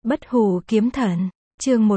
Bất hủ kiếm thần, chương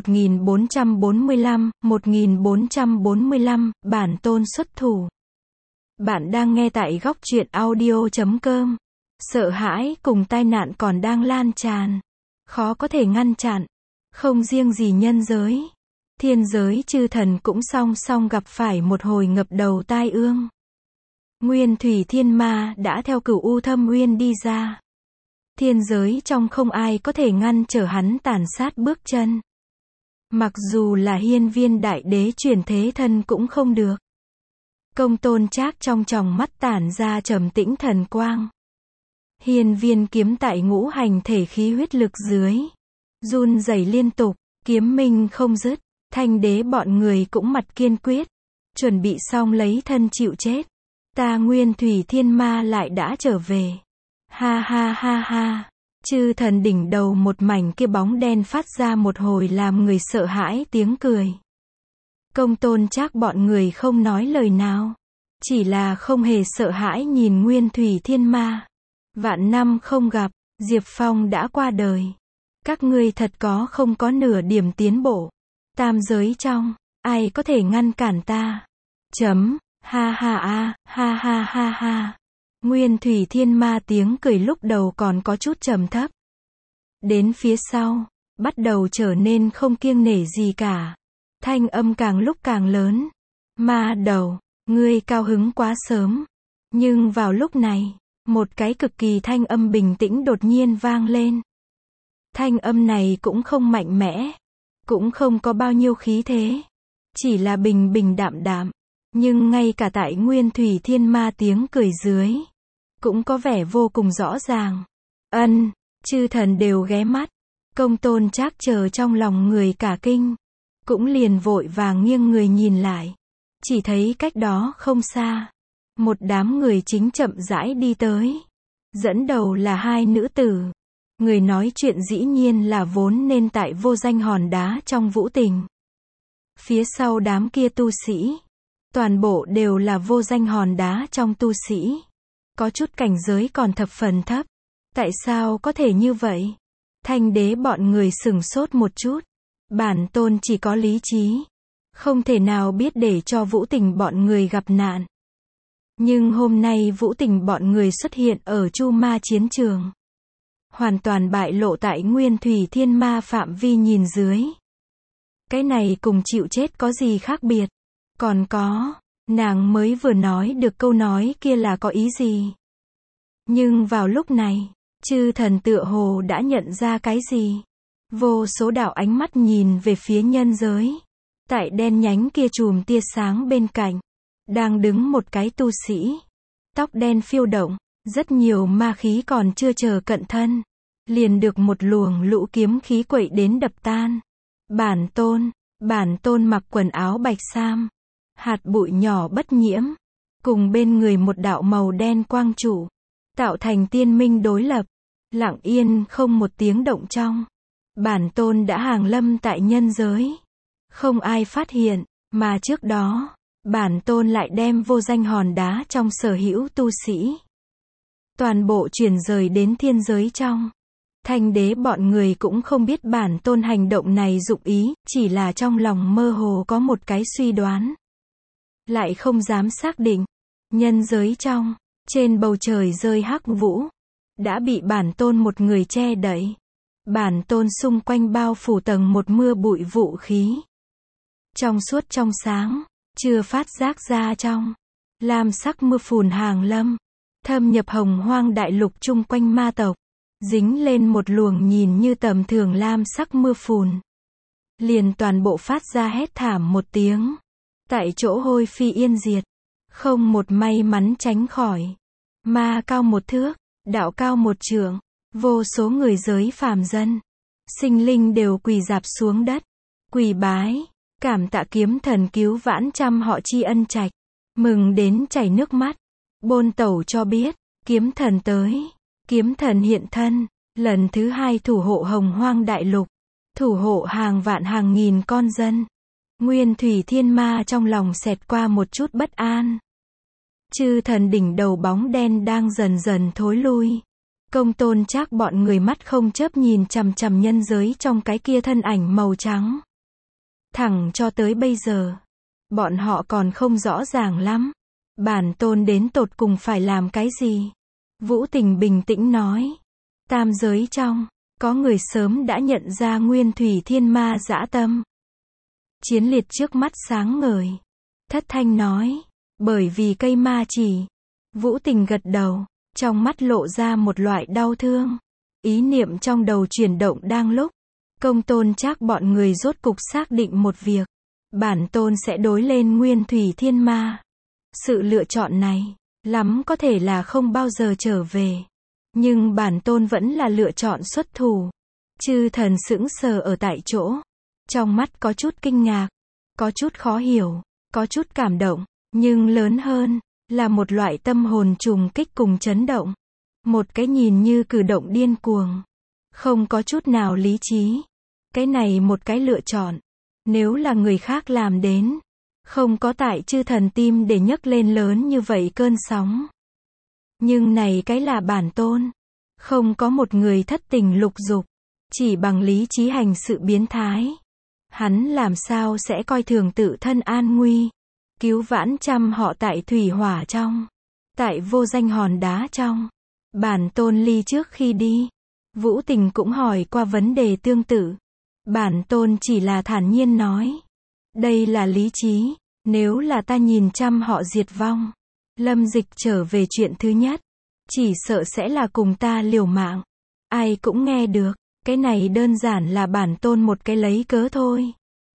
1445, bản tôn xuất thủ. Bạn đang nghe tại góc truyện audio.com. Sợ hãi cùng tai nạn còn đang lan tràn, khó có thể ngăn chặn. Không riêng gì nhân giới, thiên giới chư thần cũng song song gặp phải một hồi ngập đầu tai ương. Nguyên thủy thiên ma đã theo Cửu U Thâm Uyên đi ra. Thiên giới trong không ai có thể ngăn trở hắn tàn sát bước chân. Mặc dù là hiên viên đại đế chuyển thế thân cũng không được. Công Tôn Trác trong tròng mắt tản ra trầm tĩnh thần quang. Hiên viên kiếm tại ngũ hành thể khí huyết lực dưới run rẩy liên tục, kiếm minh không dứt. Thanh đế bọn người cũng mặt kiên quyết, chuẩn bị xong lấy thân chịu chết. Ta Nguyên thủy thiên ma lại đã trở về. Ha ha ha ha. Chư thần đỉnh đầu một mảnh kia bóng đen phát ra một hồi làm người sợ hãi tiếng cười. Công Tôn Trác bọn người không nói lời nào, chỉ là không hề sợ hãi nhìn Nguyên thủy thiên ma. Vạn năm không gặp, Diệp Phong đã qua đời. Các ngươi thật không có nửa điểm tiến bộ. Tam giới trong, ai có thể ngăn cản ta? Ha ha ha ha ha ha. Nguyên thủy thiên ma tiếng cười lúc đầu còn có chút trầm thấp. Đến phía sau, bắt đầu trở nên không kiêng nể gì cả. Thanh âm càng lúc càng lớn. Ma đầu, ngươi cao hứng quá sớm. Nhưng vào lúc này, một cái cực kỳ thanh âm bình tĩnh đột nhiên vang lên. Thanh âm này cũng không mạnh mẽ, cũng không có bao nhiêu khí thế, chỉ là bình bình đạm đạm. Nhưng ngay cả tại Nguyên thủy thiên ma tiếng cười dưới, cũng có vẻ vô cùng rõ ràng. Chư thần đều ghé mắt. Công Tôn Trác chờ trong lòng người cả kinh, cũng liền vội vàng nghiêng người nhìn lại. Chỉ thấy cách đó không xa, một đám người chính chậm rãi đi tới. Dẫn đầu là hai nữ tử. Người nói chuyện dĩ nhiên là vốn nên tại vô danh hòn đá trong vũ tình. Phía sau đám kia tu sĩ, toàn bộ đều là vô danh hòn đá trong tu sĩ. Có chút cảnh giới còn thập phần thấp. Tại sao có thể như vậy? Thanh đế bọn người sửng sốt một chút. Bản tôn chỉ có lý trí, không thể nào biết để cho Vũ Tình bọn người gặp nạn. Nhưng hôm nay Vũ Tình bọn người xuất hiện ở Chu Ma chiến trường, hoàn toàn bại lộ tại Nguyên thủy thiên ma phạm vi nhìn dưới. Cái này cùng chịu chết có gì khác biệt? Còn có, nàng mới vừa nói được câu nói kia là có ý gì? Nhưng vào lúc này, chư thần tựa hồ đã nhận ra cái gì. Vô số đạo ánh mắt nhìn về phía nhân giới. Tại đen nhánh kia chùm tia sáng bên cạnh, đang đứng một cái tu sĩ. Tóc đen phiêu động, rất nhiều ma khí còn chưa chờ cận thân, liền được một luồng lũ kiếm khí quậy đến đập tan. Bản tôn mặc quần áo bạch sam, hạt bụi nhỏ bất nhiễm, cùng bên người một đạo màu đen quang trụ, tạo thành tiên minh đối lập. Lặng yên không một tiếng động trong, bản tôn đã hàng lâm tại nhân giới. Không ai phát hiện, mà trước đó, bản tôn lại đem vô danh hòn đá trong sở hữu tu sĩ, toàn bộ chuyển rời đến thiên giới trong. Thanh đế bọn người cũng không biết bản tôn hành động này dụng ý, chỉ là trong lòng mơ hồ có một cái suy đoán, lại không dám xác định. Nhân giới trong, trên bầu trời rơi hắc vũ, đã bị bản tôn một người che đậy. Bản tôn xung quanh bao phủ tầng một mưa bụi vũ khí, trong suốt trong sáng, chưa phát giác ra trong lam sắc mưa phùn hàng lâm, thâm nhập hồng hoang đại lục chung quanh ma tộc, dính lên một luồng nhìn như tầm thường lam sắc mưa phùn, liền toàn bộ phát ra hét thảm một tiếng, tại chỗ hôi phi yên diệt, không một may mắn tránh khỏi. Ma cao một thước, đạo cao một trượng, vô số người giới phàm dân, sinh linh đều quỳ rạp xuống đất, quỳ bái, cảm tạ kiếm thần cứu vãn trăm họ tri ân trạch, mừng đến chảy nước mắt. Bôn Tẩu cho biết, kiếm thần tới, kiếm thần hiện thân, lần thứ hai thủ hộ hồng hoang đại lục, thủ hộ hàng vạn hàng nghìn con dân. Nguyên thủy thiên ma trong lòng xẹt qua một chút bất an. Chư thần đỉnh đầu bóng đen đang dần dần thối lui. Công Tôn Trác bọn người mắt không chớp nhìn chằm chằm nhân giới trong cái kia thân ảnh màu trắng. Thẳng cho tới bây giờ, bọn họ còn không rõ ràng lắm. Bản tôn đến tột cùng phải làm cái gì? Vũ Tình bình tĩnh nói. Tam giới trong, có người sớm đã nhận ra Nguyên Thủy Thiên Ma dã tâm. Chiến Liệt trước mắt sáng ngời. Thất thanh nói. Bởi vì cây ma chỉ. Vũ Tình gật đầu, trong mắt lộ ra một loại đau thương. Ý niệm trong đầu chuyển động đang lúc. Công Tôn Trác bọn người rốt cục xác định một việc. Bản tôn sẽ đối lên Nguyên Thủy Thiên Ma. Sự lựa chọn này, lắm có thể là không bao giờ trở về. Nhưng bản tôn vẫn là lựa chọn xuất thủ. Chư thần sững sờ ở tại chỗ. Trong mắt có chút kinh ngạc, có chút khó hiểu, có chút cảm động. Nhưng lớn hơn, là một loại tâm hồn trùng kích cùng chấn động. Một cái nhìn như cử động điên cuồng. Không có chút nào lý trí. Cái này một cái lựa chọn. Nếu là người khác làm đến, không có tại chư thần tim để nhấc lên lớn như vậy cơn sóng. Nhưng này cái là bản tôn. Không có một người thất tình lục dục, chỉ bằng lý trí hành sự biến thái. Hắn làm sao sẽ coi thường tự thân an nguy, cứu vãn trăm họ tại thủy hỏa trong, tại vô danh hòn đá trong. Bản tôn ly trước khi đi, Vũ Tình cũng hỏi qua vấn đề tương tự. Bản tôn chỉ là thản nhiên nói. Đây là lý trí, nếu là ta nhìn trăm họ diệt vong, Lâm Dịch trở về chuyện thứ nhất, chỉ sợ sẽ là cùng ta liều mạng. Ai cũng nghe được, cái này đơn giản là bản tôn một cái lấy cớ thôi.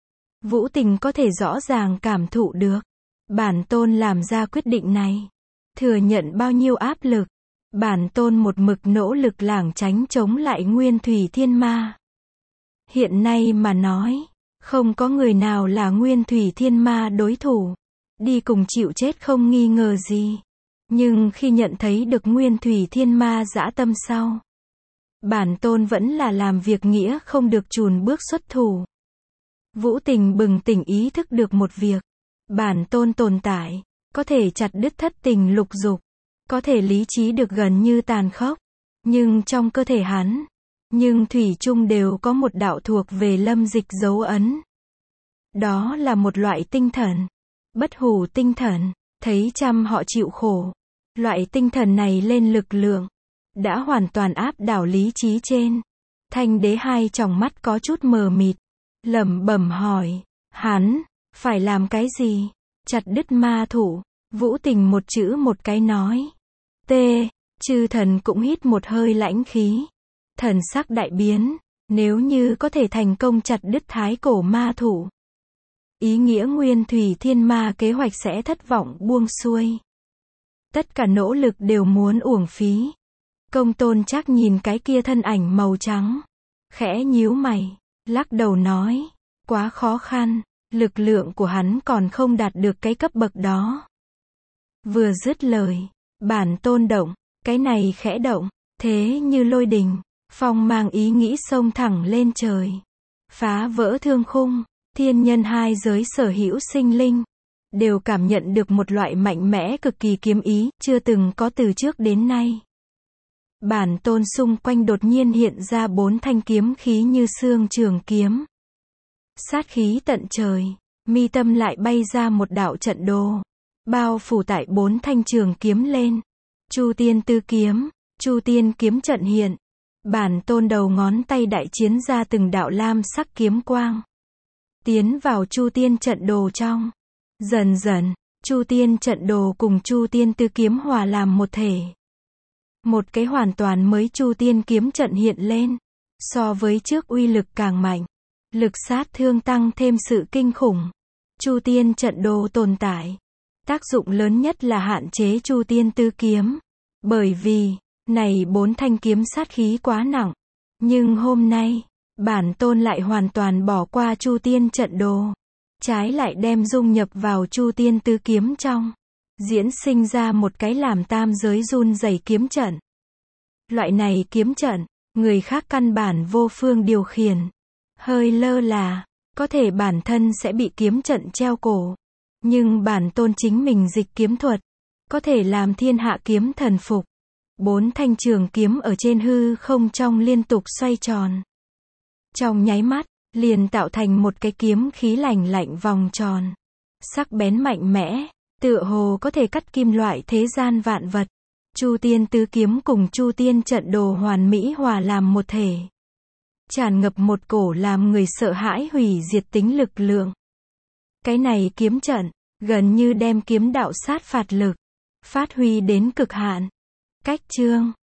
Vũ Tình có thể rõ ràng cảm thụ được. Bản tôn làm ra quyết định này, thừa nhận bao nhiêu áp lực. Bản tôn một mực nỗ lực lảng tránh chống lại Nguyên Thủy Thiên Ma. Hiện nay mà nói, không có người nào là Nguyên Thủy Thiên Ma đối thủ. Đi cùng chịu chết không nghi ngờ gì. Nhưng khi nhận thấy được Nguyên Thủy Thiên Ma dã tâm sau, bản tôn vẫn là làm việc nghĩa không được chùn bước xuất thủ. Vũ Tình bừng tỉnh ý thức được một việc. Bản tôn tồn tại, có thể chặt đứt thất tình lục dục, có thể lý trí được gần như tàn khốc. Nhưng trong cơ thể hắn, nhưng thủy chung đều có một đạo thuộc về Lâm Dịch dấu ấn. Đó là một loại tinh thần, bất hủ tinh thần, thấy trăm họ chịu khổ. Loại tinh thần này lên lực lượng, đã hoàn toàn áp đảo lý trí trên. Thanh Đế hai tròng mắt có chút mờ mịt, lẩm bẩm hỏi, hắn, phải làm cái gì? Chặt đứt ma thủ. Vũ Tình một chữ một cái nói. Chư thần cũng hít một hơi lãnh khí. Thần sắc đại biến, nếu như có thể thành công chặt đứt thái cổ ma thủ. Ý nghĩa Nguyên Thủy Thiên Ma kế hoạch sẽ thất vọng buông xuôi. Tất cả nỗ lực đều muốn uổng phí. Công Tôn Trác nhìn cái kia thân ảnh màu trắng, khẽ nhíu mày, lắc đầu nói, quá khó khăn, lực lượng của hắn còn không đạt được cái cấp bậc đó. Vừa dứt lời, bản tôn động, cái này khẽ động, thế như lôi đình, phong mang ý nghĩ xông thẳng lên trời, phá vỡ thương khung. Thiên nhân hai giới sở hữu sinh linh, đều cảm nhận được một loại mạnh mẽ cực kỳ kiếm ý, chưa từng có từ trước đến nay. Bản tôn xung quanh đột nhiên hiện ra 4 thanh kiếm khí như xương trường kiếm. Sát khí tận trời, mi tâm lại bay ra một đạo trận đồ, bao phủ tại 4 thanh trường kiếm lên. Chu Tiên Tư Kiếm, Chu Tiên kiếm trận hiện. Bản tôn đầu ngón tay đại chiến ra từng đạo lam sắc kiếm quang, tiến vào Chu Tiên trận đồ trong. Dần dần, Chu Tiên trận đồ cùng Chu Tiên Tư Kiếm hòa làm một thể. Một cái hoàn toàn mới Chu Tiên kiếm trận hiện lên. So với trước uy lực càng mạnh, lực sát thương tăng thêm sự kinh khủng. Chu Tiên trận đồ tồn tại, tác dụng lớn nhất là hạn chế Chu Tiên Tư Kiếm. Bởi vì, này 4 thanh kiếm sát khí quá nặng. Nhưng hôm nay, bản tôn lại hoàn toàn bỏ qua Chu Tiên trận đồ, trái lại đem dung nhập vào Chu Tiên Tư Kiếm trong, diễn sinh ra một cái làm tam giới run rẩy kiếm trận. Loại này kiếm trận, người khác căn bản vô phương điều khiển, hơi lơ là, có thể bản thân sẽ bị kiếm trận treo cổ. Nhưng bản tôn chính mình dịch kiếm thuật, có thể làm thiên hạ kiếm thần phục. 4 thanh trường kiếm ở trên hư không trong liên tục xoay tròn. Trong nháy mắt, liền tạo thành một cái kiếm khí lạnh lạnh vòng tròn. Sắc bén mạnh mẽ, tựa hồ có thể cắt kim loại thế gian vạn vật. Chu Tiên tứ kiếm cùng Chu Tiên trận đồ hoàn mỹ hòa làm một thể. Tràn ngập một cổ làm người sợ hãi hủy diệt tính lực lượng. Cái này kiếm trận, gần như đem kiếm đạo sát phạt lực phát huy đến cực hạn. Cách chương